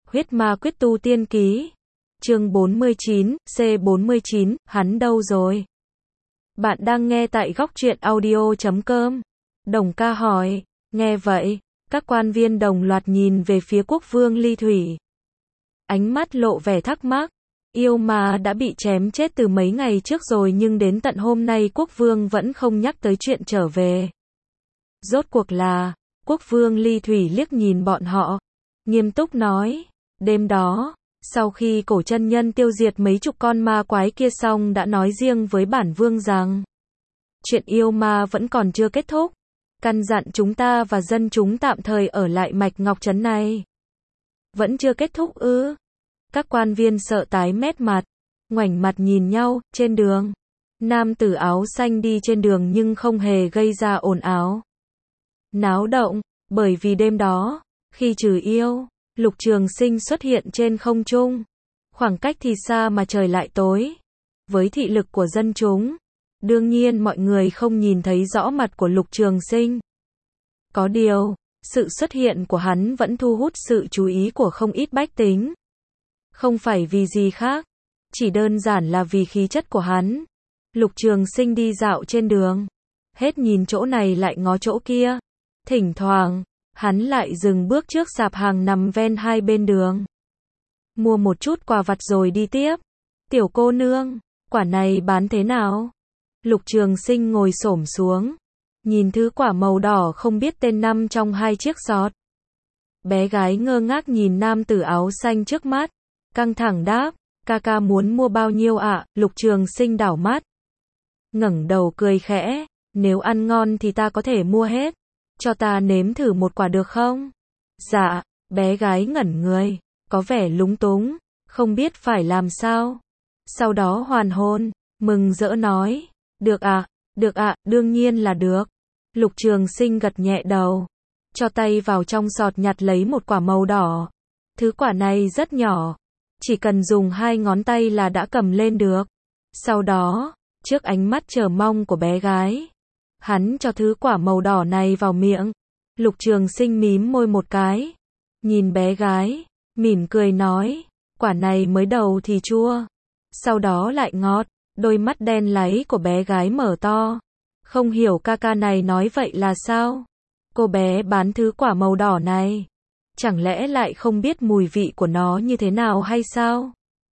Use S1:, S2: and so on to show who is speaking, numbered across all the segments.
S1: Huyết Ma Quyết Tu Tiên Ký. Chương 49, C49, hắn đâu rồi? Bạn đang nghe tại góc truyện audio.com. Đồng ca hỏi. Nghe vậy, các quan viên đồng loạt nhìn về phía quốc vương Ly Thủy. Ánh mắt lộ vẻ thắc mắc. Yêu Ma đã bị chém chết từ mấy ngày trước rồi, nhưng đến tận hôm nay quốc vương vẫn không nhắc tới chuyện trở về. Rốt cuộc là, quốc vương Ly Thủy liếc nhìn bọn họ, nghiêm túc nói, đêm đó, sau khi cổ chân nhân tiêu diệt mấy chục con ma quái kia xong đã nói riêng với bản vương rằng, chuyện yêu ma vẫn còn chưa kết thúc, căn dặn chúng ta và dân chúng tạm thời ở lại Mạch Ngọc Trấn này. Vẫn chưa kết thúc ư? Các quan viên sợ tái mét mặt, ngoảnh mặt nhìn nhau. Trên đường, nam tử áo xanh đi trên đường nhưng không hề gây ra ồn ào, náo động, bởi vì đêm đó, khi trừ yêu, Lục Trường Sinh xuất hiện trên không trung. Khoảng cách thì xa mà trời lại tối. Với thị lực của dân chúng, đương nhiên mọi người không nhìn thấy rõ mặt của Lục Trường Sinh. Có điều, sự xuất hiện của hắn vẫn thu hút sự chú ý của không ít bách tính. Không phải vì gì khác, chỉ đơn giản là vì khí chất của hắn. Lục Trường Sinh đi dạo trên đường, hết nhìn chỗ này lại ngó chỗ kia. Thỉnh thoảng, hắn lại dừng bước trước sạp hàng nằm ven hai bên đường. Mua một chút quà vặt rồi đi tiếp. Tiểu cô nương, quả này bán thế nào? Lục Trường Sinh ngồi xổm xuống, nhìn thứ quả màu đỏ không biết tên nằm trong hai chiếc giọt. Bé gái ngơ ngác nhìn nam tử áo xanh trước mắt, căng thẳng đáp, ca muốn mua bao nhiêu ạ? Lục Trường Sinh đảo mắt, ngẩng đầu cười khẽ, nếu ăn ngon thì ta có thể mua hết. Cho ta nếm thử một quả được không? Dạ, bé gái ngẩn người, có vẻ lúng túng, không biết phải làm sao. Sau đó hoàn hồn, mừng rỡ nói, được ạ, đương nhiên là được. Lục Trường Sinh gật nhẹ đầu, cho tay vào trong giọt nhặt lấy một quả màu đỏ. Thứ quả này rất nhỏ, chỉ cần dùng hai ngón tay là đã cầm lên được. Sau đó, trước ánh mắt chờ mong của bé gái, hắn cho thứ quả màu đỏ này vào miệng. Lục Trường Sinh mím môi một cái, nhìn bé gái, mỉm cười nói, quả này mới đầu thì chua, sau đó lại ngọt. Đôi mắt đen láy của bé gái mở to, không hiểu ca này nói vậy là sao? Cô bé bán thứ quả màu đỏ này, chẳng lẽ lại không biết mùi vị của nó như thế nào hay sao?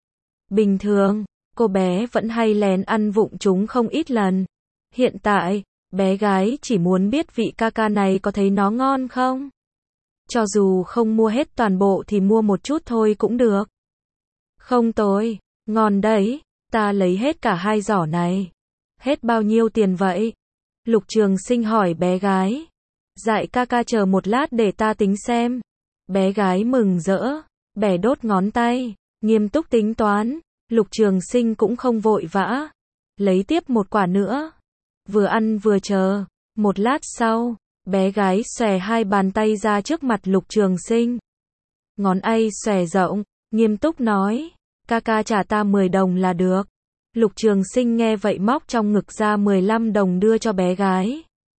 S1: Bình thường, cô bé vẫn hay lén ăn vụng chúng không ít lần. Hiện tại, bé gái chỉ muốn biết vị ca này có thấy nó ngon không? Cho dù không mua hết toàn bộ thì mua một chút thôi cũng được. Không tồi, ngon đấy, ta lấy hết cả hai giỏ này. Hết bao nhiêu tiền vậy? Lục Trường Sinh hỏi bé gái. Dạy ca chờ một lát để ta tính xem. Bé gái mừng rỡ, bẻ đốt ngón tay, nghiêm túc tính toán. Lục Trường Sinh cũng không vội vã, lấy tiếp một quả nữa. Vừa ăn vừa chờ. Một lát sau, bé gái xòe hai bàn tay ra trước mặt Lục Trường Sinh. Ngón ây xòe rộng, nghiêm túc nói, ca trả ta 10 đồng là được. Lục Trường Sinh nghe vậy móc trong ngực ra 15 đồng đưa cho bé gái.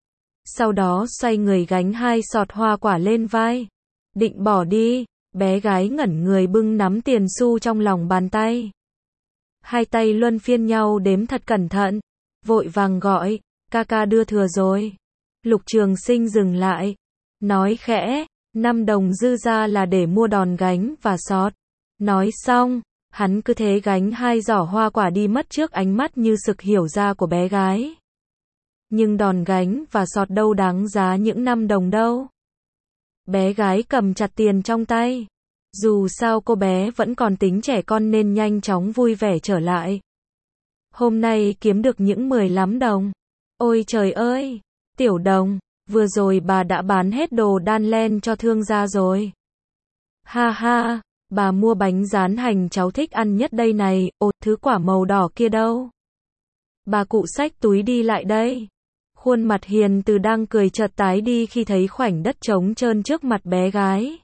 S1: Sau đó xoay người gánh hai sọt hoa quả lên vai, định bỏ đi. Bé gái ngẩn người bưng nắm tiền xu trong lòng bàn tay, hai tay luân phiên nhau đếm thật cẩn thận, vội vàng gọi, ca đưa thừa rồi. Lục Trường Sinh dừng lại, nói khẽ, 5 đồng dư ra là để mua đòn gánh và sọt. Nói xong, hắn cứ thế gánh hai giỏ hoa quả đi mất trước ánh mắt như sực hiểu ra của bé gái. Nhưng đòn gánh và sọt đâu đáng giá những 5 đồng đâu. Bé gái cầm chặt tiền trong tay. Dù sao cô bé vẫn còn tính trẻ con nên nhanh chóng vui vẻ trở lại. Hôm nay kiếm được những 15 đồng. Ôi trời ơi, Tiểu Đồng, vừa rồi bà đã bán hết đồ đan len cho thương gia rồi. Ha ha, bà mua bánh rán hành cháu thích ăn nhất đây này. Ồ, thứ quả màu đỏ kia đâu? Bà cụ xách túi đi lại đây. Khuôn mặt hiền từ đang cười chợt tái đi khi thấy khoảnh đất trống trơn trước mặt bé gái.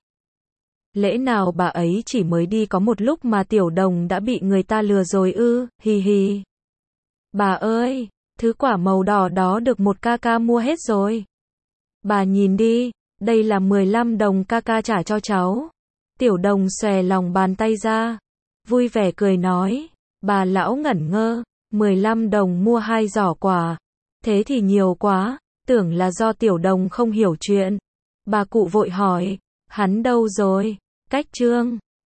S1: Lẽ nào bà ấy chỉ mới đi có một lúc mà Tiểu Đồng đã bị người ta lừa rồi ư? Hi hi. Bà ơi, thứ quả màu đỏ đó được một ca mua hết rồi. Bà nhìn đi, đây là 15 đồng ca trả cho cháu. Tiểu Đồng xòe lòng bàn tay ra, vui vẻ cười nói. Bà lão ngẩn ngơ, 15 đồng mua 2 giỏ quà. Thế thì nhiều quá, tưởng là do Tiểu Đồng không hiểu chuyện. Bà cụ vội hỏi, hắn đâu rồi? Cách Trương.